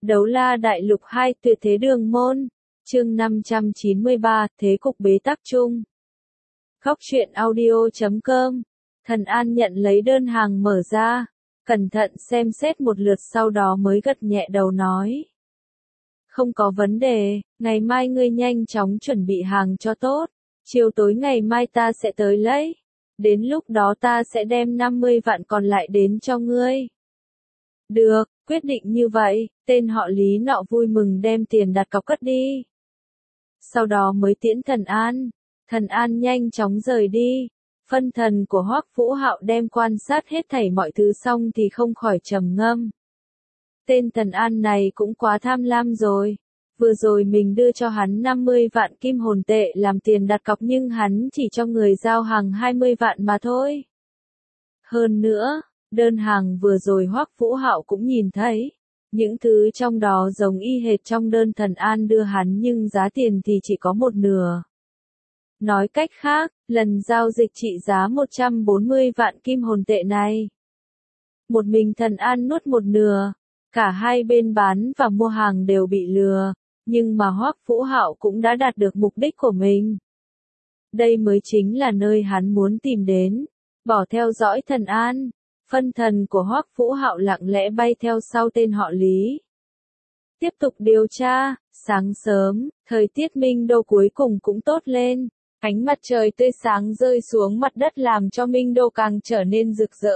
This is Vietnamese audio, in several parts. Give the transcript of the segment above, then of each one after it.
Đấu La Đại Lục 2 Tuyệt Thế Đường Môn, chương 593, Thế cục bế tắc chung. Khóc chuyện audio.com. Thần An nhận lấy đơn hàng mở ra, cẩn thận xem xét một lượt sau đó mới gật nhẹ đầu nói. Không có vấn đề, ngày mai ngươi nhanh chóng chuẩn bị hàng cho tốt, chiều tối ngày mai ta sẽ tới lấy. Đến lúc đó ta sẽ đem 50 vạn còn lại đến cho ngươi. Được, quyết định như vậy, tên họ Lý nọ vui mừng đem tiền đặt cọc cất đi. Sau đó mới tiễn Thần An nhanh chóng rời đi. Phân thần của Hoắc Vũ Hạo đem quan sát hết thảy mọi thứ xong thì không khỏi trầm ngâm. Tên Thần An này cũng quá tham lam rồi. Vừa rồi mình đưa cho hắn 50 vạn kim hồn tệ làm tiền đặt cọc nhưng hắn chỉ cho người giao hàng 20 vạn mà thôi. Hơn nữa, đơn hàng vừa rồi Hoắc Vũ Hạo cũng nhìn thấy. Những thứ trong đó giống y hệt trong đơn Thần An đưa hắn nhưng giá tiền thì chỉ có một nửa. Nói cách khác, lần giao dịch trị giá 140 vạn kim hồn tệ này. Một mình Thần An nuốt một nửa, cả hai bên bán và mua hàng đều bị lừa, nhưng mà Hoắc Vũ Hạo cũng đã đạt được mục đích của mình. Đây mới chính là nơi hắn muốn tìm đến, bỏ theo dõi Thần An. Phân thần của Hoắc Vũ Hạo lặng lẽ bay theo sau tên họ Lý. Tiếp tục điều tra, sáng sớm, thời tiết Minh Đô cuối cùng cũng tốt lên. Ánh mặt trời tươi sáng rơi xuống mặt đất làm cho Minh Đô càng trở nên rực rỡ.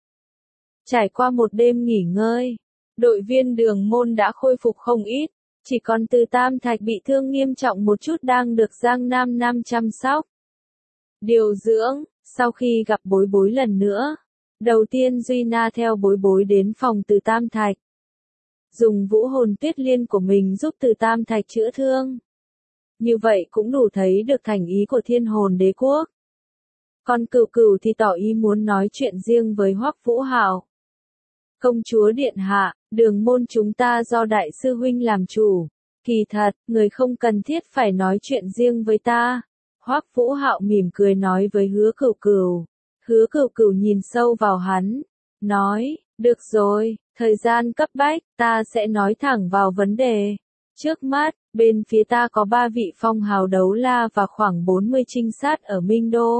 Trải qua một đêm nghỉ ngơi, đội viên Đường Môn đã khôi phục không ít, chỉ còn Từ Tam Thạch bị thương nghiêm trọng một chút đang được Giang Nam Nam chăm sóc. Điều dưỡng, sau khi gặp Bối Bối lần nữa, đầu tiên Duy Na theo Bối Bối đến phòng Từ Tam Thạch. Dùng vũ hồn tuyết liên của mình giúp Từ Tam Thạch chữa thương. Như vậy cũng đủ thấy được thành ý của Thiên Hồn Đế Quốc. Còn Cửu Cửu thì tỏ ý muốn nói chuyện riêng với Hoắc Vũ Hạo. Công chúa điện hạ, Đường Môn chúng ta do đại sư huynh làm chủ. Kỳ thật, người không cần thiết phải nói chuyện riêng với ta. Hoắc Vũ Hạo mỉm cười nói với Hứa Cửu Cửu. Hứa Cửu Cửu nhìn sâu vào hắn, nói, được rồi, thời gian cấp bách, ta sẽ nói thẳng vào vấn đề. Trước mắt, bên phía ta có 3 vị phong hào đấu la và khoảng 40 trinh sát ở Minh Đô.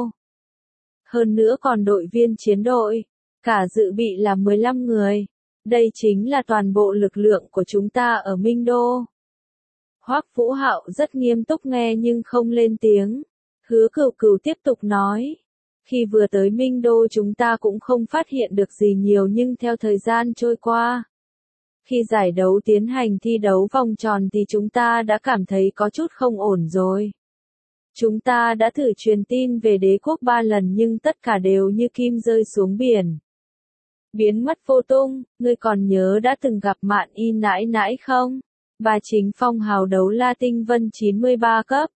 Hơn nữa còn đội viên chiến đội, cả dự bị là 15 người. Đây chính là toàn bộ lực lượng của chúng ta ở Minh Đô. Hoắc Vũ Hạo rất nghiêm túc nghe nhưng không lên tiếng. Hứa Cửu Cửu tiếp tục nói. Khi vừa tới Minh Đô chúng ta cũng không phát hiện được gì nhiều nhưng theo thời gian trôi qua. Khi giải đấu tiến hành thi đấu vòng tròn thì chúng ta đã cảm thấy có chút không ổn rồi. Chúng ta đã thử truyền tin về đế quốc 3 lần nhưng tất cả đều như kim rơi xuống biển. Biến mất vô tung, ngươi còn nhớ đã từng gặp Mạn Y nãi nãi không? Bà chính phong hào đấu la tinh vân 93 cấp.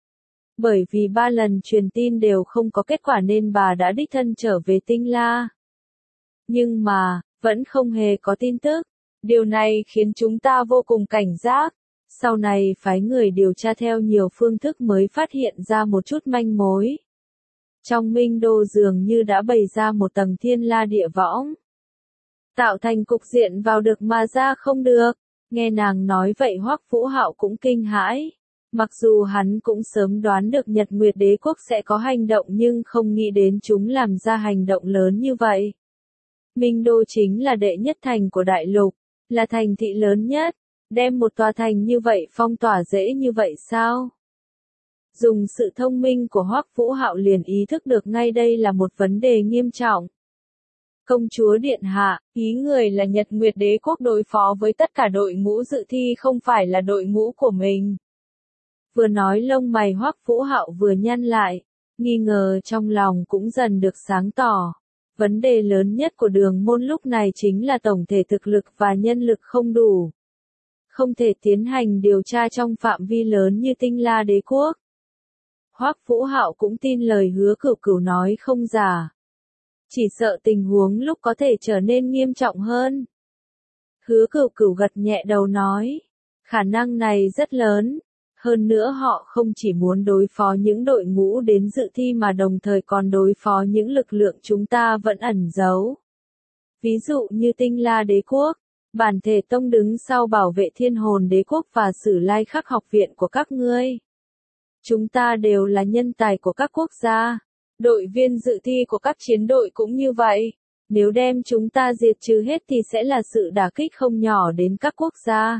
Bởi vì 3 lần truyền tin đều không có kết quả nên bà đã đích thân trở về Tinh La. Nhưng mà, vẫn không hề có tin tức. Điều này khiến chúng ta vô cùng cảnh giác. Sau này phái người điều tra theo nhiều phương thức mới phát hiện ra một chút manh mối. Trong Minh Đô dường như đã bày ra một tầng thiên la địa võng. Tạo thành cục diện vào được mà ra không được. Nghe nàng nói vậy Hoắc Vũ Hạo cũng kinh hãi. Mặc dù hắn cũng sớm đoán được Nhật Nguyệt Đế Quốc sẽ có hành động nhưng không nghĩ đến chúng làm ra hành động lớn như vậy. Minh Đô chính là đệ nhất thành của đại lục, là thành thị lớn nhất, đem một tòa thành như vậy phong tỏa dễ như vậy sao? Dùng sự thông minh của Hoắc Vũ Hạo liền ý thức được ngay đây là một vấn đề nghiêm trọng. Công chúa điện hạ, ý người là Nhật Nguyệt Đế Quốc đối phó với tất cả đội ngũ dự thi không phải là đội ngũ của mình. Vừa nói lông mày Hoắc Vũ Hạo vừa nhăn lại, nghi ngờ trong lòng cũng dần được sáng tỏ. Vấn đề lớn nhất của Đường Môn lúc này chính là tổng thể thực lực và nhân lực không đủ. Không thể tiến hành điều tra trong phạm vi lớn như Tinh La Đế Quốc. Hoắc Vũ Hạo cũng tin lời Hứa Cửu Cửu nói không giả. Chỉ sợ tình huống lúc có thể trở nên nghiêm trọng hơn. Hứa Cửu Cửu gật nhẹ đầu nói, khả năng này rất lớn. Hơn nữa họ không chỉ muốn đối phó những đội ngũ đến dự thi mà đồng thời còn đối phó những lực lượng chúng ta vẫn ẩn giấu. Ví dụ như Tinh La Đế Quốc, Bản Thể Tông đứng sau bảo vệ Thiên Hồn Đế Quốc và Sử Lai Khắc học viện của các ngươi. Chúng ta đều là nhân tài của các quốc gia. Đội viên dự thi của các chiến đội cũng như vậy. Nếu đem chúng ta diệt trừ hết thì sẽ là sự đả kích không nhỏ đến các quốc gia.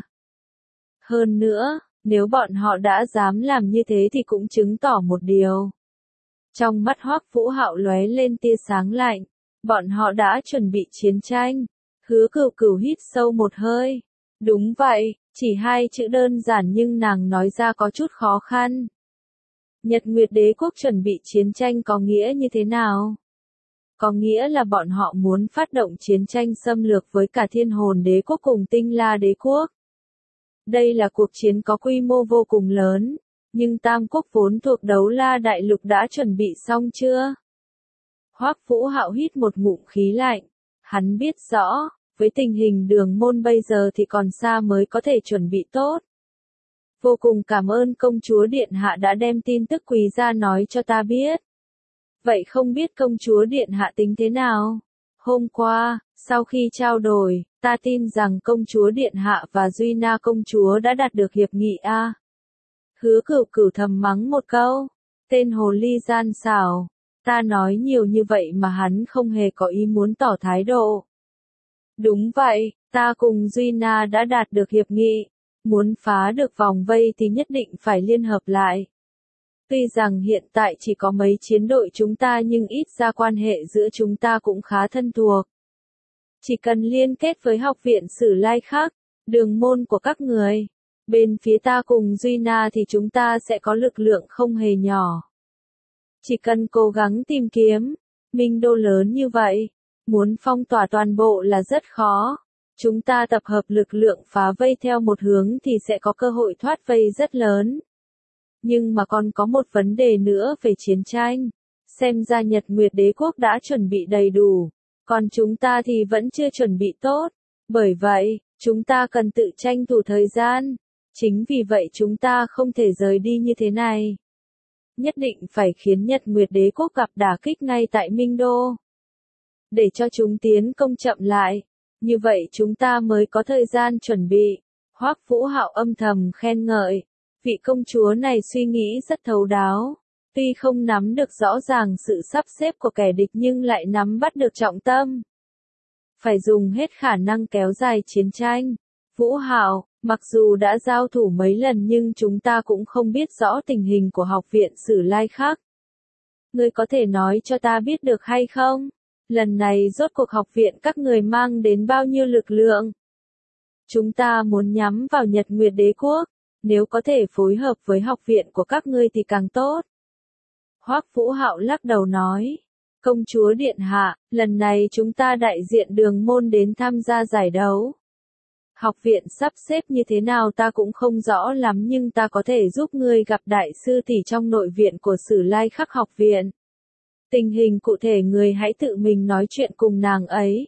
Hơn nữa, nếu bọn họ đã dám làm như thế thì cũng chứng tỏ một điều. Trong mắt Hoắc Vũ Hạo lóe lên tia sáng lạnh. Bọn họ đã chuẩn bị chiến tranh. Hứa Cửu Cửu hít sâu một hơi. Đúng vậy, chỉ hai chữ đơn giản nhưng nàng nói ra có chút khó khăn. Nhật Nguyệt Đế Quốc chuẩn bị chiến tranh có nghĩa như thế nào? Có nghĩa là bọn họ muốn phát động chiến tranh xâm lược với cả Thiên Hồn Đế Quốc cùng Tinh La Đế Quốc. Đây là cuộc chiến có quy mô vô cùng lớn, nhưng Tam Quốc vốn thuộc Đấu La Đại Lục đã chuẩn bị xong chưa? Hoắc Vũ Hạo hít một ngụm khí lạnh, hắn biết rõ, với tình hình Đường Môn bây giờ thì còn xa mới có thể chuẩn bị tốt. Vô cùng cảm ơn công chúa Điện Hạ đã đem tin tức quý ra nói cho ta biết. Vậy không biết công chúa Điện Hạ tính thế nào? Hôm qua, sau khi trao đổi, ta tin rằng công chúa Điện Hạ và Duy Na công chúa đã đạt được hiệp nghị a. Hứa Cửu Cửu thầm mắng một câu. Tên hồ ly gian xảo. Ta nói nhiều như vậy mà hắn không hề có ý muốn tỏ thái độ. Đúng vậy, ta cùng Duy Na đã đạt được hiệp nghị. Muốn phá được vòng vây thì nhất định phải liên hợp lại. Tuy rằng hiện tại chỉ có mấy chiến đội chúng ta nhưng ít ra quan hệ giữa chúng ta cũng khá thân thuộc. Chỉ cần liên kết với học viện Sử Lai Khắc, Đường Môn của các người, bên phía ta cùng Duy Na thì chúng ta sẽ có lực lượng không hề nhỏ. Chỉ cần cố gắng tìm kiếm, minh đô lớn như vậy, muốn phong tỏa toàn bộ là rất khó. Chúng ta tập hợp lực lượng phá vây theo một hướng thì sẽ có cơ hội thoát vây rất lớn. Nhưng mà còn có một vấn đề nữa về chiến tranh. Xem ra Nhật Nguyệt Đế Quốc đã chuẩn bị đầy đủ, còn chúng ta thì vẫn chưa chuẩn bị tốt. Bởi vậy, chúng ta cần tự tranh thủ thời gian. Chính vì vậy chúng ta không thể rời đi như thế này. Nhất định phải khiến Nhật Nguyệt Đế Quốc gặp đả kích ngay tại Minh Đô. Để cho chúng tiến công chậm lại. Như vậy chúng ta mới có thời gian chuẩn bị. Hoắc Vũ Hạo âm thầm khen ngợi. Vị công chúa này suy nghĩ rất thấu đáo. Tuy không nắm được rõ ràng sự sắp xếp của kẻ địch nhưng lại nắm bắt được trọng tâm. Phải dùng hết khả năng kéo dài chiến tranh. Vũ Hạo, mặc dù đã giao thủ mấy lần nhưng chúng ta cũng không biết rõ tình hình của học viện Sử Lai Khắc. Ngươi có thể nói cho ta biết được hay không? Lần này rốt cuộc học viện các người mang đến bao nhiêu lực lượng? Chúng ta muốn nhắm vào Nhật Nguyệt Đế Quốc, nếu có thể phối hợp với học viện của các ngươi thì càng tốt. Hoắc Vũ Hạo lắc đầu nói, công chúa Điện Hạ, lần này chúng ta đại diện Đường Môn đến tham gia giải đấu. Học viện sắp xếp như thế nào ta cũng không rõ lắm nhưng ta có thể giúp ngươi gặp đại sư tỷ trong nội viện của Sử Lai Khắc học viện. Tình hình cụ thể người hãy tự mình nói chuyện cùng nàng ấy.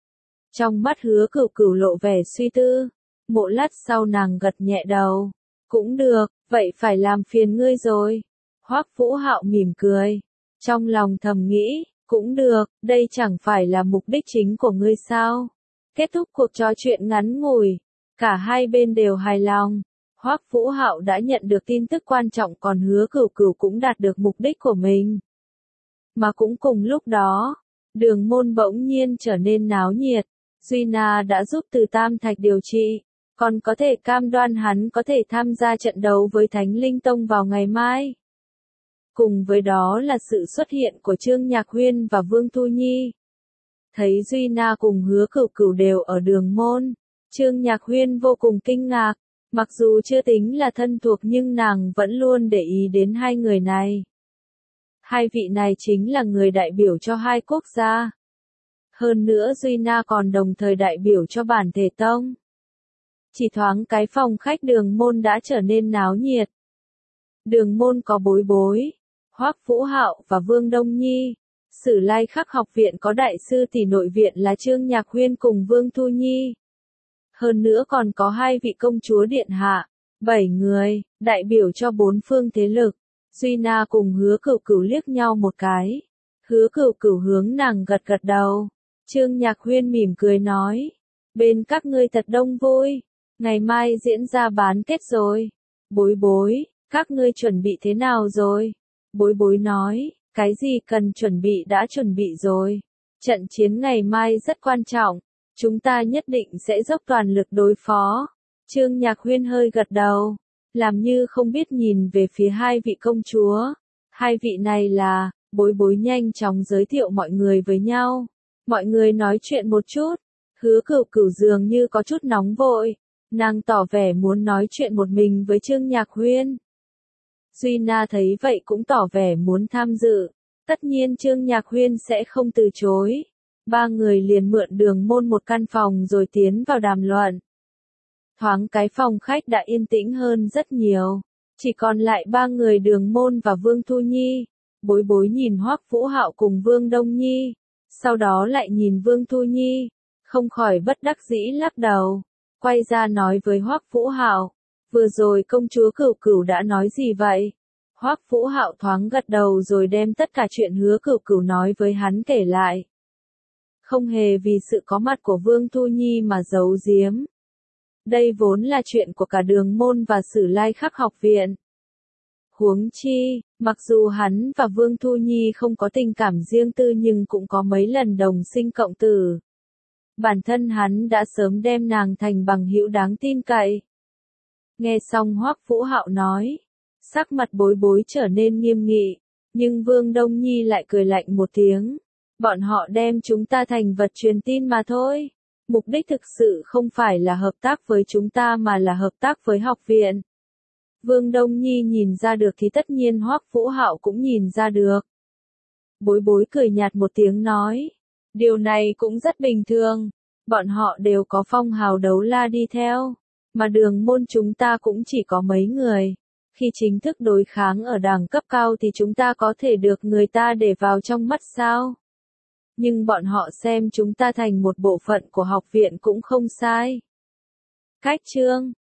Trong mắt Hứa Cửu Cửu lộ vẻ suy tư, một lát sau nàng gật nhẹ đầu. Cũng được, vậy phải làm phiền ngươi rồi. Hoắc Vũ Hạo mỉm cười. Trong lòng thầm nghĩ, cũng được, đây chẳng phải là mục đích chính của ngươi sao. Kết thúc cuộc trò chuyện ngắn ngủi, cả hai bên đều hài lòng. Hoắc Vũ Hạo đã nhận được tin tức quan trọng còn Hứa Cửu Cửu cũng đạt được mục đích của mình. Mà cũng cùng lúc đó, Đường Môn bỗng nhiên trở nên náo nhiệt. Duy Na đã giúp Từ Tam Thạch điều trị, còn có thể cam đoan hắn có thể tham gia trận đấu với Thánh Linh Tông vào ngày mai. Cùng với đó là sự xuất hiện của Trương Nhạc Huyên và Vương Thu Nhi. Thấy Duy Na cùng Hứa Cửu Cửu đều ở Đường Môn, Trương Nhạc Huyên vô cùng kinh ngạc, mặc dù chưa tính là thân thuộc nhưng nàng vẫn luôn để ý đến hai người này. Hai vị này chính là người đại biểu cho hai quốc gia. Hơn nữa Duy Na còn đồng thời đại biểu cho Bản Thể Tông. Chỉ thoáng cái phòng khách Đường Môn đã trở nên náo nhiệt. Đường Môn có Bối Bối, Hoắc Vũ Hạo và Vương Đông Nhi. Sử Lai Khắc học viện có đại sư tỷ nội viện là Trương Nhạc Huyên cùng Vương Thu Nhi. Hơn nữa còn có hai vị công chúa điện hạ, 7 người, đại biểu cho 4 phương thế lực. Duy Na cùng Hứa Cửu Cửu liếc nhau một cái. Hứa Cửu Cửu hướng nàng gật gật đầu. Trương Nhạc Huyên mỉm cười nói. bên các ngươi thật đông vui. Ngày mai diễn ra bán kết rồi. Bối bối, các ngươi chuẩn bị thế nào rồi? Bối bối nói, cái gì cần chuẩn bị đã chuẩn bị rồi. Trận chiến ngày mai rất quan trọng, chúng ta nhất định sẽ dốc toàn lực đối phó. Trương Nhạc Huyên hơi gật đầu, làm như không biết nhìn về phía hai vị công chúa. Hai vị này là, bối bối nhanh chóng giới thiệu mọi người với nhau. Mọi người nói chuyện một chút, Hứa Cửu Cửu dường như có chút nóng vội. Nàng tỏ vẻ muốn nói chuyện một mình với Trương Nhạc Huyên. Duy Na thấy vậy cũng tỏ vẻ muốn tham dự. Tất nhiên Trương Nhạc Huyên sẽ không từ chối. Ba người liền mượn Đường Môn một căn phòng rồi tiến vào đàm luận. Thoáng cái phòng khách đã yên tĩnh hơn rất nhiều. Chỉ còn lại ba người Đường Môn và Vương Thu Nhi. Bối bối nhìn Hoắc Vũ Hạo cùng Vương Đông Nhi. Sau đó lại nhìn Vương Thu Nhi. Không khỏi bất đắc dĩ lắc đầu. Quay ra nói với Hoắc Vũ Hạo. Vừa rồi công chúa Cửu Cửu đã nói gì vậy? Hoắc Vũ Hạo thoáng gật đầu rồi đem tất cả chuyện Hứa Cửu Cửu nói với hắn kể lại. Không hề vì sự có mặt của Vương Thu Nhi mà giấu giếm. Đây vốn là chuyện của cả Đường Môn và Sử Lai Khắc học viện. Huống chi, mặc dù hắn và Vương Thu Nhi không có tình cảm riêng tư nhưng cũng có mấy lần đồng sinh cộng tử. Bản thân hắn đã sớm đem nàng thành bằng hữu đáng tin cậy. Nghe xong Hoắc Vũ Hạo nói, sắc mặt bối bối trở nên nghiêm nghị, nhưng Vương Đông Nhi lại cười lạnh một tiếng. Bọn họ đem chúng ta thành vật truyền tin mà thôi. Mục đích thực sự không phải là hợp tác với chúng ta mà là hợp tác với học viện. Vương Đông Nhi nhìn ra được thì tất nhiên Hoắc Vũ Hạo cũng nhìn ra được. Bối bối cười nhạt một tiếng nói, điều này cũng rất bình thường, bọn họ đều có phong hào đấu la đi theo, mà Đường Môn chúng ta cũng chỉ có mấy người. Khi chính thức đối kháng ở đẳng cấp cao thì chúng ta có thể được người ta để vào trong mắt sao? Nhưng bọn họ xem chúng ta thành một bộ phận của học viện cũng không sai. Cách chương